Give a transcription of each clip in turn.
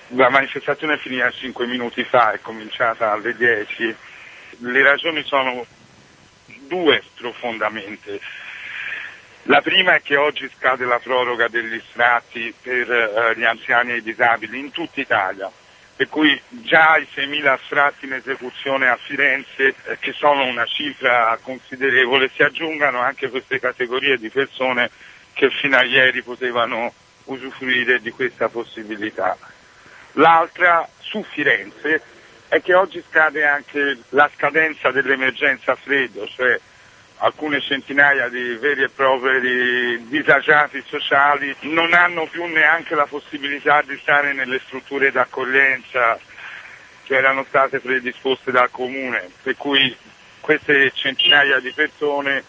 La manifestazione è finita 5 minuti fa, è cominciata alle 10. Le ragioni sono due profondamente. La prima è che oggi scade la proroga degli sfratti per gli anziani e i disabili in tutta Italia, per cui già i 6.000 sfratti in esecuzione a Firenze, che sono una cifra considerevole, si aggiungano anche queste categorie di persone che fino a ieri potevano usufruire di questa possibilità. L'altra, su Firenze, è che oggi scade anche la scadenza dell'emergenza freddo, cioè alcune centinaia di veri e propri disagiati sociali non hanno più neanche la possibilità di stare nelle strutture d'accoglienza che erano state predisposte dal comune, per cui queste centinaia di persone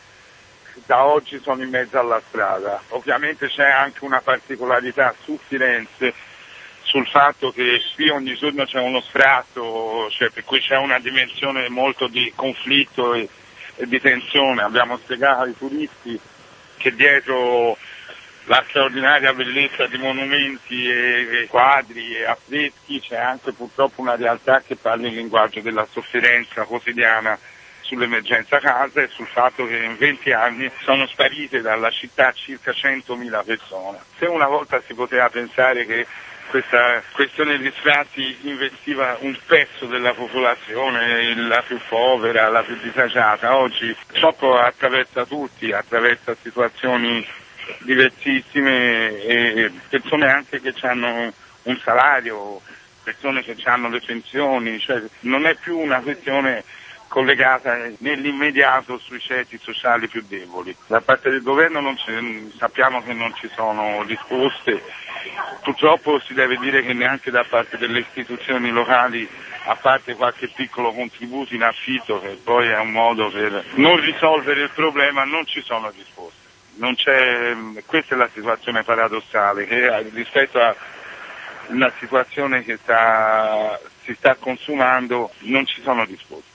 da oggi sono in mezzo alla strada. Ovviamente c'è anche una particolarità su Firenze, sul fatto che qui ogni giorno c'è uno sfratto, cioè per cui c'è una dimensione molto di conflitto e di tensione. Abbiamo spiegato ai turisti che dietro la straordinaria bellezza di monumenti e quadri e affreschi c'è anche purtroppo una realtà che parla il linguaggio della sofferenza quotidiana sull'emergenza casa e sul fatto che in 20 anni sono sparite dalla città circa 100.000 persone. Se una volta si poteva pensare che questa questione degli sfratti investiva un pezzo della popolazione, la più povera, la più disagiata, oggi purtroppo attraversa tutti, attraversa situazioni diversissime e persone anche che hanno un salario, persone che hanno le pensioni, cioè non è più una questione collegata nell'immediato sui ceti sociali più deboli. Da parte del governo sappiamo che non ci sono risposte, purtroppo si deve dire che neanche da parte delle istituzioni locali, a parte qualche piccolo contributo in affitto che poi è un modo per non risolvere il problema, non ci sono risposte. Questa è la situazione paradossale, che rispetto a una situazione che si sta consumando non ci sono risposte.